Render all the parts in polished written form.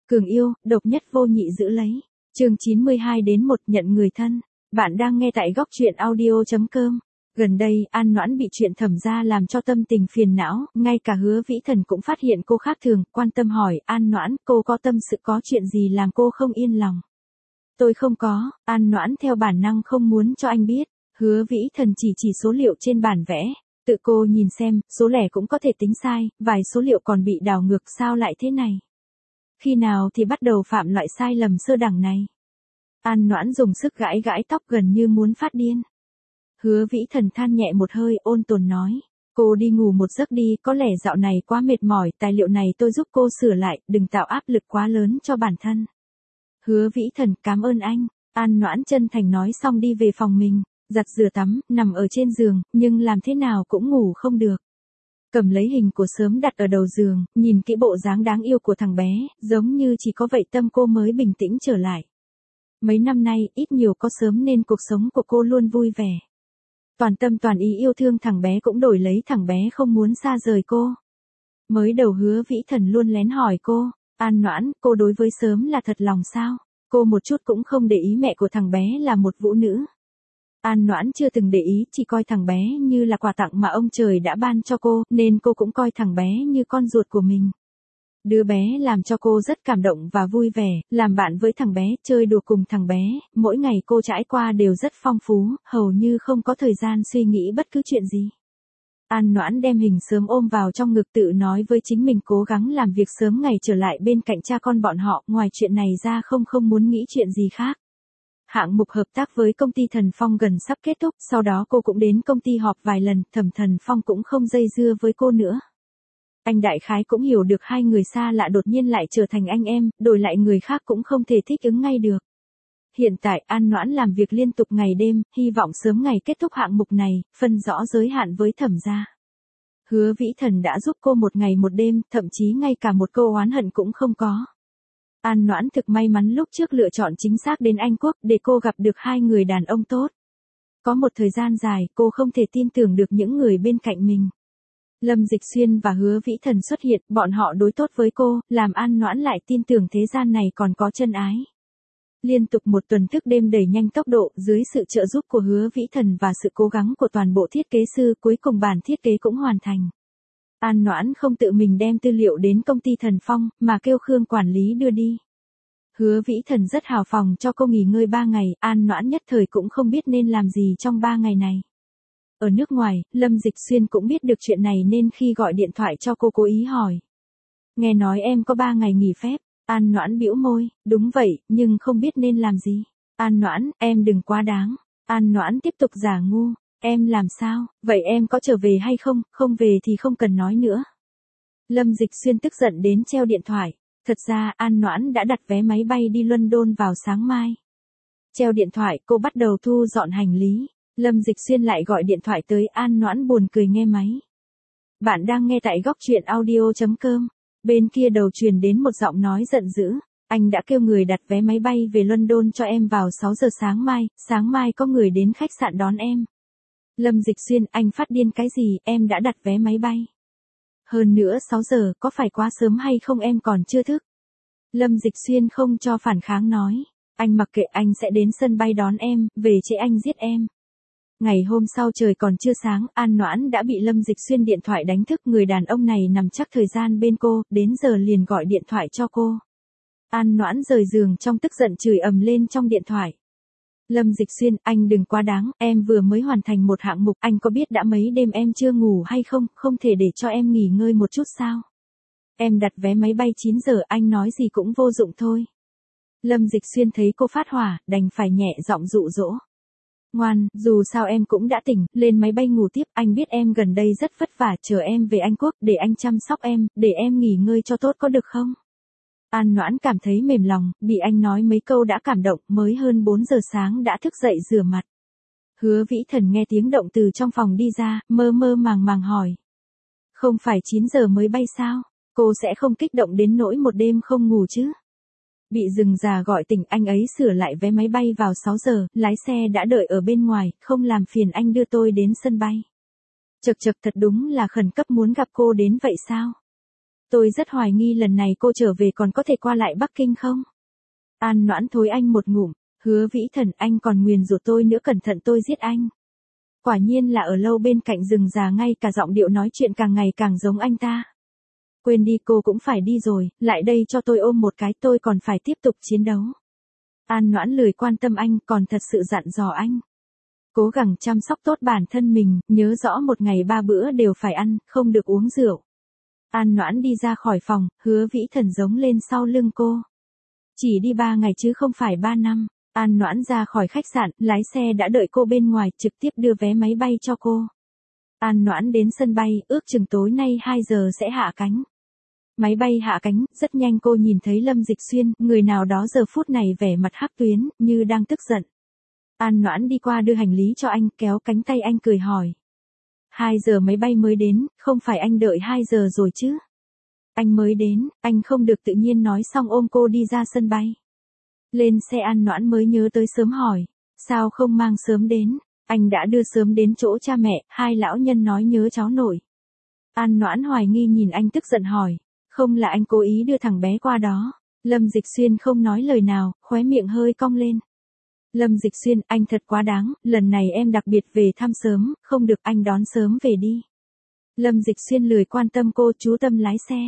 Cường yêu, độc nhất vô nhị giữ lấy. Chương 92 đến 1 nhận người thân. Bạn đang nghe tại góc truyện audio.com. Gần đây, An Noãn bị chuyện Thẩm gia làm cho tâm tình phiền não, ngay cả Hứa Vĩ Thần cũng phát hiện cô khác thường, quan tâm hỏi, An Noãn, cô có tâm sự có chuyện gì làm cô không yên lòng? Tôi không có, An Noãn theo bản năng không muốn cho anh biết. Hứa Vĩ Thần chỉ số liệu trên bản vẽ. Tự cô nhìn xem, số lẻ cũng có thể tính sai, vài số liệu còn bị đảo ngược, sao lại thế này? Khi nào thì bắt đầu phạm loại sai lầm sơ đẳng này? An Noãn dùng sức gãi gãi tóc gần như muốn phát điên. Hứa Vĩ Thần than nhẹ một hơi, ôn tồn nói. Cô đi ngủ một giấc đi, có lẽ dạo này quá mệt mỏi, tài liệu này tôi giúp cô sửa lại, đừng tạo áp lực quá lớn cho bản thân. Hứa Vĩ Thần, cảm ơn anh. An Noãn chân thành nói xong đi về phòng mình, giặt rửa tắm, nằm ở trên giường, nhưng làm thế nào cũng ngủ không được. Cầm lấy hình của Sớm đặt ở đầu giường, nhìn kỹ bộ dáng đáng yêu của thằng bé, giống như chỉ có vậy tâm cô mới bình tĩnh trở lại. Mấy năm nay, ít nhiều có Sớm nên cuộc sống của cô luôn vui vẻ. Toàn tâm toàn ý yêu thương thằng bé cũng đổi lấy thằng bé không muốn xa rời cô. Mới đầu Hứa Vĩ Thần luôn lén hỏi cô, An Noãn, cô đối với Sớm là thật lòng sao? Cô một chút cũng không để ý mẹ của thằng bé là một vũ nữ. An Noãn chưa từng để ý, chỉ coi thằng bé như là quà tặng mà ông trời đã ban cho cô, nên cô cũng coi thằng bé như con ruột của mình. Đứa bé làm cho cô rất cảm động và vui vẻ, làm bạn với thằng bé, chơi đùa cùng thằng bé, mỗi ngày cô trải qua đều rất phong phú, hầu như không có thời gian suy nghĩ bất cứ chuyện gì. An Noãn đem hình Sớm ôm vào trong ngực tự nói với chính mình cố gắng làm việc sớm ngày trở lại bên cạnh cha con bọn họ, ngoài chuyện này ra không muốn nghĩ chuyện gì khác. Hạng mục hợp tác với công ty Thần Phong gần sắp kết thúc, sau đó cô cũng đến công ty họp vài lần, Thần Phong cũng không dây dưa với cô nữa. Anh đại khái cũng hiểu được hai người xa lạ đột nhiên lại trở thành anh em, đổi lại người khác cũng không thể thích ứng ngay được. Hiện tại An Noãn làm việc liên tục ngày đêm, hy vọng sớm ngày kết thúc hạng mục này, phân rõ giới hạn với Thẩm gia. Hứa Vĩ Thần đã giúp cô một ngày một đêm, thậm chí ngay cả một câu oán hận cũng không có. An Noãn thực may mắn lúc trước lựa chọn chính xác đến Anh Quốc để cô gặp được hai người đàn ông tốt. Có một thời gian dài cô không thể tin tưởng được những người bên cạnh mình. Lâm Dịch Xuyên và Hứa Vĩ Thần xuất hiện, bọn họ đối tốt với cô, làm An Noãn lại tin tưởng thế gian này còn có chân ái. Liên tục một tuần thức đêm đẩy nhanh tốc độ, dưới sự trợ giúp của Hứa Vĩ Thần và sự cố gắng của toàn bộ thiết kế sư, cuối cùng bản thiết kế cũng hoàn thành. An Noãn không tự mình đem tư liệu đến công ty Thần Phong, mà kêu Khương quản lý đưa đi. Hứa Vĩ Thần rất hào phóng cho cô nghỉ ngơi 3 ngày, An Noãn nhất thời cũng không biết nên làm gì trong 3 ngày này. Ở nước ngoài, Lâm Dịch Xuyên cũng biết được chuyện này nên khi gọi điện thoại cho cô cố ý hỏi. Nghe nói em có 3 ngày nghỉ phép, An Noãn bĩu môi, đúng vậy, nhưng không biết nên làm gì. An Noãn, em đừng quá đáng. An Noãn tiếp tục giả ngu. Em làm sao, vậy em có trở về hay không, không về thì không cần nói nữa. Lâm Dịch Xuyên tức giận đến treo điện thoại. Thật ra An Noãn đã đặt vé máy bay đi London vào sáng mai. Treo điện thoại, cô bắt đầu thu dọn hành lý. Lâm Dịch Xuyên lại gọi điện thoại tới, An Noãn buồn cười nghe máy. Bạn đang nghe tại góc truyện audio.com. Bên kia đầu truyền đến một giọng nói giận dữ. Anh đã kêu người đặt vé máy bay về London cho em vào 6 giờ sáng mai có người đến khách sạn đón em. Lâm Dịch Xuyên, anh phát điên cái gì, em đã đặt vé máy bay. Hơn nữa 6 giờ, có phải quá sớm hay không, em còn chưa thức. Lâm Dịch Xuyên không cho phản kháng nói. Anh mặc kệ, anh sẽ đến sân bay đón em, về trễ anh giết em. Ngày hôm sau trời còn chưa sáng, An Noãn đã bị Lâm Dịch Xuyên điện thoại đánh thức, người đàn ông này nằm chắc thời gian bên cô, đến giờ liền gọi điện thoại cho cô. An Noãn rời giường trong tức giận chửi ầm lên trong điện thoại. Lâm Dịch Xuyên, anh đừng quá đáng, em vừa mới hoàn thành một hạng mục, anh có biết đã mấy đêm em chưa ngủ hay không, không thể để cho em nghỉ ngơi một chút sao? Em đặt vé máy bay 9 giờ, anh nói gì cũng vô dụng thôi. Lâm Dịch Xuyên thấy cô phát hỏa, đành phải nhẹ giọng dụ dỗ. Ngoan, dù sao em cũng đã tỉnh, lên máy bay ngủ tiếp, anh biết em gần đây rất vất vả, chờ em về Anh Quốc, để anh chăm sóc em, để em nghỉ ngơi cho tốt có được không? An Noãn cảm thấy mềm lòng, bị anh nói mấy câu đã cảm động, mới hơn 4 giờ sáng đã thức dậy rửa mặt. Hứa Vĩ Thần nghe tiếng động từ trong phòng đi ra, mơ màng hỏi. Không phải 9 giờ mới bay sao? Cô sẽ không kích động đến nỗi một đêm không ngủ chứ? Bị rừng già gọi tỉnh, anh ấy sửa lại vé máy bay vào 6 giờ, lái xe đã đợi ở bên ngoài, không làm phiền anh đưa tôi đến sân bay. Chật thật đúng là khẩn cấp muốn gặp cô đến vậy sao? Tôi rất hoài nghi lần này cô trở về còn có thể qua lại Bắc Kinh không? An Noãn thối anh một ngụm, Hứa Vĩ Thần, anh còn nguyền rủa tôi nữa, cẩn thận tôi giết anh. Quả nhiên là ở lâu bên cạnh rừng già, ngay cả giọng điệu nói chuyện càng ngày càng giống anh ta. Quên đi, cô cũng phải đi rồi, lại đây cho tôi ôm một cái, tôi còn phải tiếp tục chiến đấu. An Noãn lười quan tâm anh, còn thật sự dặn dò anh. Cố gắng chăm sóc tốt bản thân mình, nhớ rõ một ngày 3 bữa đều phải ăn, không được uống rượu. An Noãn đi ra khỏi phòng, Hứa Vĩ Thần giống lên sau lưng cô. Chỉ đi 3 ngày chứ không phải 3 năm. An Noãn ra khỏi khách sạn, lái xe đã đợi cô bên ngoài, trực tiếp đưa vé máy bay cho cô. An Noãn đến sân bay, ước chừng tối nay 2 giờ sẽ hạ cánh. Máy bay hạ cánh, rất nhanh cô nhìn thấy Lâm Dịch Xuyên, người nào đó giờ phút này vẻ mặt hắc tuyến, như đang tức giận. An Noãn đi qua đưa hành lý cho anh, kéo cánh tay anh cười hỏi. 2 giờ máy bay mới đến, không phải anh đợi 2 giờ rồi chứ? Anh mới đến, anh không được tự nhiên nói xong ôm cô đi ra sân bay. Lên xe An Noãn mới nhớ tới sớm hỏi, sao không mang sớm đến, anh đã đưa sớm đến chỗ cha mẹ, hai lão nhân nói nhớ cháu nội. An Noãn hoài nghi nhìn anh tức giận hỏi, không là anh cố ý đưa thằng bé qua đó. Lâm Dịch Xuyên không nói lời nào, khóe miệng hơi cong lên. Lâm Dịch Xuyên, anh thật quá đáng, lần này em đặc biệt về thăm sớm, không được anh đón sớm về đi. Lâm Dịch Xuyên lười quan tâm cô, chú tâm lái xe.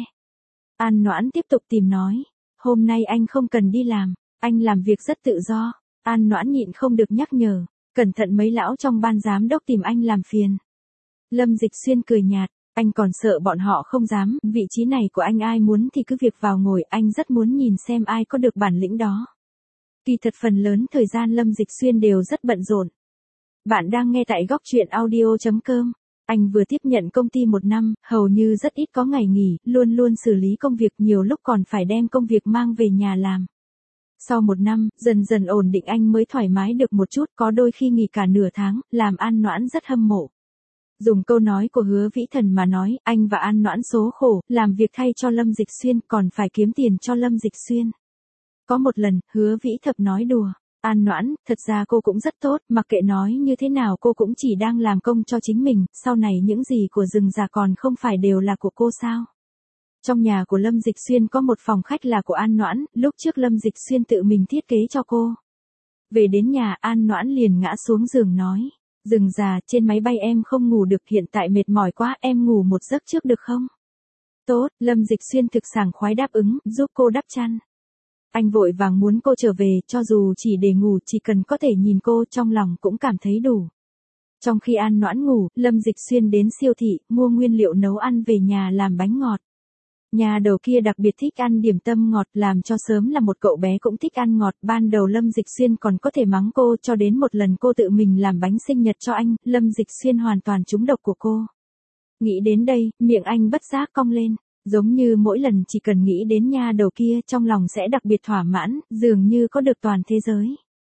An Noãn tiếp tục tìm nói, hôm nay anh không cần đi làm, anh làm việc rất tự do. An Noãn nhịn không được nhắc nhở, cẩn thận mấy lão trong ban giám đốc tìm anh làm phiền. Lâm Dịch Xuyên cười nhạt, anh còn sợ bọn họ không dám, vị trí này của anh ai muốn thì cứ việc vào ngồi, anh rất muốn nhìn xem ai có được bản lĩnh đó. Kỳ thật phần lớn thời gian Lâm Dịch Xuyên đều rất bận rộn. Bạn đang nghe tại góc truyện audio.com. Anh vừa tiếp nhận công ty 1 năm, hầu như rất ít có ngày nghỉ, luôn luôn xử lý công việc, nhiều lúc còn phải đem công việc mang về nhà làm. Sau 1 năm, dần dần ổn định anh mới thoải mái được một chút, có đôi khi nghỉ cả nửa tháng, làm An Noãn rất hâm mộ. Dùng câu nói của Hứa Vĩ Thần mà nói, anh và An Noãn số khổ, làm việc thay cho Lâm Dịch Xuyên, còn phải kiếm tiền cho Lâm Dịch Xuyên. Có một lần, Hứa Vĩ Thập nói đùa, An Noãn, thật ra cô cũng rất tốt, mặc kệ nói như thế nào cô cũng chỉ đang làm công cho chính mình, sau này những gì của rừng già còn không phải đều là của cô sao? Trong nhà của Lâm Dịch Xuyên có một phòng khách là của An Noãn, lúc trước Lâm Dịch Xuyên tự mình thiết kế cho cô. Về đến nhà, An Noãn liền ngã xuống giường nói, rừng già, trên máy bay em không ngủ được, hiện tại mệt mỏi quá, em ngủ một giấc trước được không? Tốt, Lâm Dịch Xuyên thực sảng khoái đáp ứng, giúp cô đắp chăn. Anh vội vàng muốn cô trở về, cho dù chỉ để ngủ, chỉ cần có thể nhìn cô, trong lòng cũng cảm thấy đủ. Trong khi An Noãn ngủ, Lâm Dịch Xuyên đến siêu thị, mua nguyên liệu nấu ăn về nhà làm bánh ngọt. Nhà đầu kia đặc biệt thích ăn điểm tâm ngọt, làm cho sớm là một cậu bé cũng thích ăn ngọt. Ban đầu Lâm Dịch Xuyên còn có thể mắng cô, cho đến một lần cô tự mình làm bánh sinh nhật cho anh, Lâm Dịch Xuyên hoàn toàn trúng độc của cô. Nghĩ đến đây, miệng anh bất giác cong lên, giống như mỗi lần chỉ cần nghĩ đến nha đầu kia, trong lòng sẽ đặc biệt thỏa mãn, dường như có được toàn thế giới.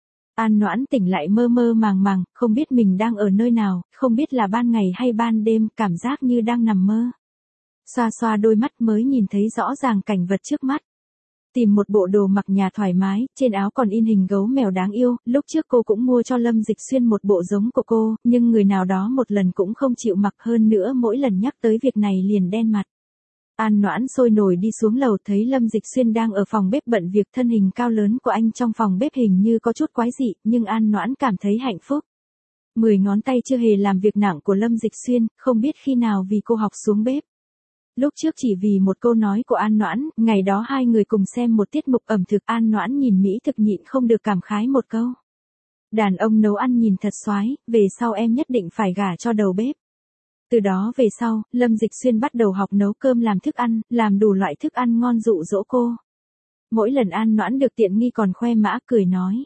An Noãn tỉnh lại mơ mơ màng màng, không biết mình đang ở nơi nào, không biết là ban ngày hay ban đêm, cảm giác như đang nằm mơ. Xoa xoa đôi mắt mới nhìn thấy rõ ràng cảnh vật trước mắt. Tìm một bộ đồ mặc nhà thoải mái, trên áo còn in hình gấu mèo đáng yêu, lúc trước cô cũng mua cho Lâm Dịch Xuyên một bộ giống của cô, nhưng người nào đó một lần cũng không chịu mặc, hơn nữa mỗi lần nhắc tới việc này liền đen mặt. An Noãn sôi nổi đi xuống lầu, thấy Lâm Dịch Xuyên đang ở phòng bếp bận việc, thân hình cao lớn của anh trong phòng bếp hình như có chút quái dị, nhưng An Noãn cảm thấy hạnh phúc. 10 ngón tay chưa hề làm việc nặng của Lâm Dịch Xuyên, không biết khi nào vì cô học xuống bếp. Lúc trước chỉ vì một câu nói của An Noãn, ngày đó hai người cùng xem một tiết mục ẩm thực, An Noãn nhìn mỹ thực nhịn không được cảm khái một câu. Đàn ông nấu ăn nhìn thật xoái, về sau em nhất định phải gả cho đầu bếp. Từ đó về sau, Lâm Dịch Xuyên bắt đầu học nấu cơm làm thức ăn, làm đủ loại thức ăn ngon dụ dỗ cô. Mỗi lần An Noãn được tiện nghi còn khoe mã cười nói.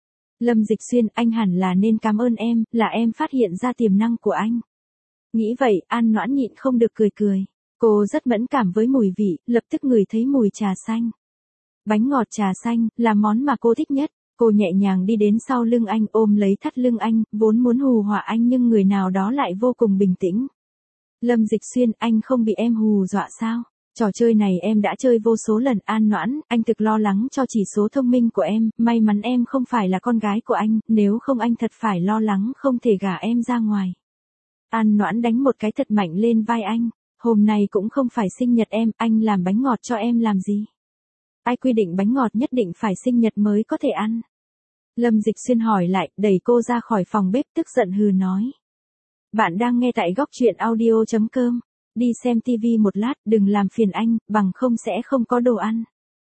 Lâm Dịch Xuyên, anh hẳn là nên cảm ơn em, là em phát hiện ra tiềm năng của anh. Nghĩ vậy, An Noãn nhịn không được cười cười. Cô rất mẫn cảm với mùi vị, lập tức ngửi thấy mùi trà xanh. Bánh ngọt trà xanh, là món mà cô thích nhất. Cô nhẹ nhàng đi đến sau lưng anh, ôm lấy thắt lưng anh, vốn muốn hù dọa anh nhưng người nào đó lại vô cùng bình tĩnh. Lâm Dịch Xuyên, anh không bị em hù dọa sao? Trò chơi này em đã chơi vô số lần. An Noãn, anh thực lo lắng cho chỉ số thông minh của em, may mắn em không phải là con gái của anh, nếu không anh thật phải lo lắng không thể gả em ra ngoài. An Noãn đánh một cái thật mạnh lên vai anh. Hôm nay cũng không phải sinh nhật em, anh làm bánh ngọt cho em làm gì? Ai quy định bánh ngọt nhất định phải sinh nhật mới có thể ăn? Lâm Dịch Xuyên hỏi lại, đẩy cô ra khỏi phòng bếp tức giận hừ nói. Bạn đang nghe tại góc chuyện audio.com. Đi xem tivi một lát, đừng làm phiền anh, bằng không sẽ không có đồ ăn.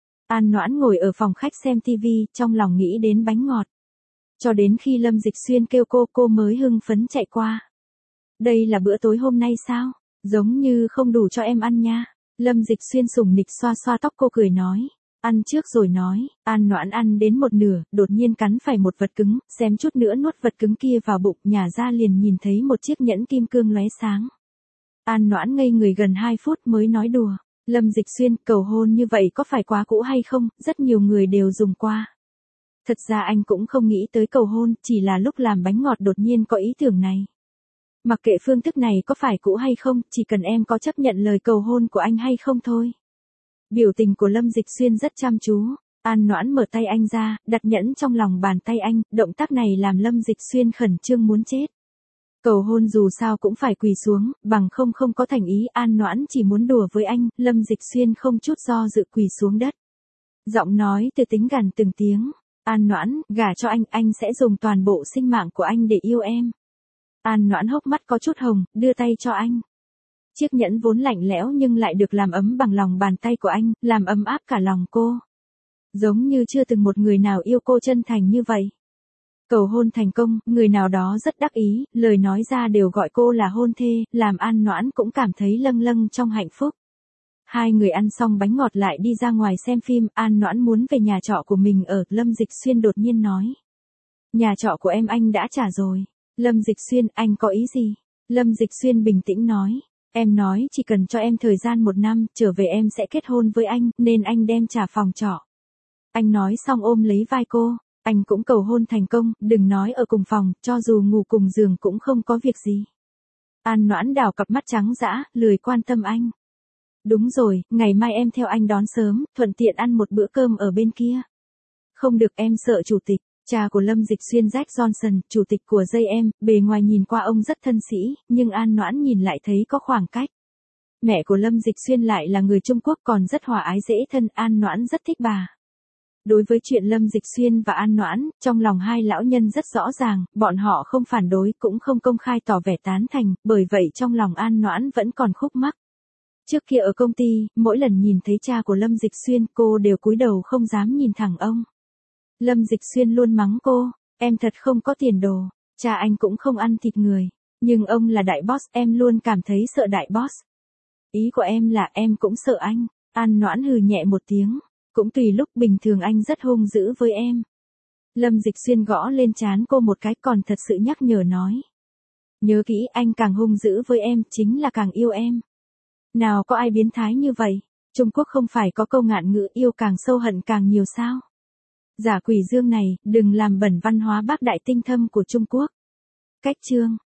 An Noãn ngồi ở phòng khách xem tivi, trong lòng nghĩ đến bánh ngọt. Cho đến khi Lâm Dịch Xuyên kêu cô mới hưng phấn chạy qua. Đây là bữa tối hôm nay sao? Giống như không đủ cho em ăn nha. Lâm Dịch Xuyên sủng nịch xoa xoa tóc cô cười nói. Ăn trước rồi nói. An Noãn ăn đến một nửa, đột nhiên cắn phải một vật cứng, xém chút nữa nuốt vật cứng kia vào bụng, nhả ra liền nhìn thấy một chiếc nhẫn kim cương lóe sáng. An Noãn ngây người gần 2 phút mới nói đùa. Lâm Dịch Xuyên, cầu hôn như vậy có phải quá cũ hay không, rất nhiều người đều dùng qua. Thật ra anh cũng không nghĩ tới cầu hôn, chỉ là lúc làm bánh ngọt đột nhiên có ý tưởng này. Mặc kệ phương thức này có phải cũ hay không, chỉ cần em có chấp nhận lời cầu hôn của anh hay không thôi. Biểu tình của Lâm Dịch Xuyên rất chăm chú. An Noãn mở tay anh ra, đặt nhẫn trong lòng bàn tay anh, động tác này làm Lâm Dịch Xuyên khẩn trương muốn chết. Cầu hôn dù sao cũng phải quỳ xuống, bằng không có thành ý. An Noãn chỉ muốn đùa với anh, Lâm Dịch Xuyên không chút do dự quỳ xuống đất. Giọng nói từ tính gần từng tiếng. An Noãn, gả cho anh sẽ dùng toàn bộ sinh mạng của anh để yêu em. An Noãn hốc mắt có chút hồng, đưa tay cho anh. Chiếc nhẫn vốn lạnh lẽo nhưng lại được làm ấm bằng lòng bàn tay của anh, làm ấm áp cả lòng cô. Giống như chưa từng một người nào yêu cô chân thành như vậy. Cầu hôn thành công, người nào đó rất đắc ý, lời nói ra đều gọi cô là hôn thê, làm An Noãn cũng cảm thấy lâng lâng trong hạnh phúc. Hai người ăn xong bánh ngọt lại đi ra ngoài xem phim, An Noãn muốn về nhà trọ của mình ở, Lâm Dịch Xuyên đột nhiên nói. Nhà trọ của em anh đã trả rồi. Lâm Dịch Xuyên, anh có ý gì? Lâm Dịch Xuyên bình tĩnh nói. Em nói chỉ cần cho em thời gian 1 năm, trở về em sẽ kết hôn với anh, nên anh đem trả phòng trọ. Anh nói xong ôm lấy vai cô. Anh cũng cầu hôn thành công, đừng nói ở cùng phòng, cho dù ngủ cùng giường cũng không có việc gì. An Noãn đảo cặp mắt trắng dã, lười quan tâm anh. Đúng rồi, ngày mai em theo anh đón sớm, thuận tiện ăn một bữa cơm ở bên kia. Không được, em sợ chủ tịch. Cha của Lâm Dịch Xuyên Jack Johnson, chủ tịch của JM, bề ngoài nhìn qua ông rất thân sĩ, nhưng An Noãn nhìn lại thấy có khoảng cách. Mẹ của Lâm Dịch Xuyên lại là người Trung Quốc còn rất hòa ái dễ thân, An Noãn rất thích bà. Đối với chuyện Lâm Dịch Xuyên và An Noãn, trong lòng hai lão nhân rất rõ ràng, bọn họ không phản đối cũng không công khai tỏ vẻ tán thành, bởi vậy trong lòng An Noãn vẫn còn khúc mắc. Trước kia ở công ty, mỗi lần nhìn thấy cha của Lâm Dịch Xuyên cô đều cúi đầu không dám nhìn thẳng ông. Lâm Dịch Xuyên luôn mắng cô, em thật không có tiền đồ, cha anh cũng không ăn thịt người, nhưng ông là đại boss, em luôn cảm thấy sợ đại boss. Ý của em là em cũng sợ anh. An Noãn hừ nhẹ một tiếng, cũng tùy lúc, bình thường anh rất hung dữ với em. Lâm Dịch Xuyên gõ lên trán cô một cái, còn thật sự nhắc nhở nói. Nhớ kỹ, anh càng hung dữ với em, chính là càng yêu em. Nào có ai biến thái như vậy, Trung Quốc không phải có câu ngạn ngữ yêu càng sâu hận càng nhiều sao? Giả quỷ dương này, đừng làm bẩn văn hóa bác đại tinh thâm của Trung Quốc. Cách chương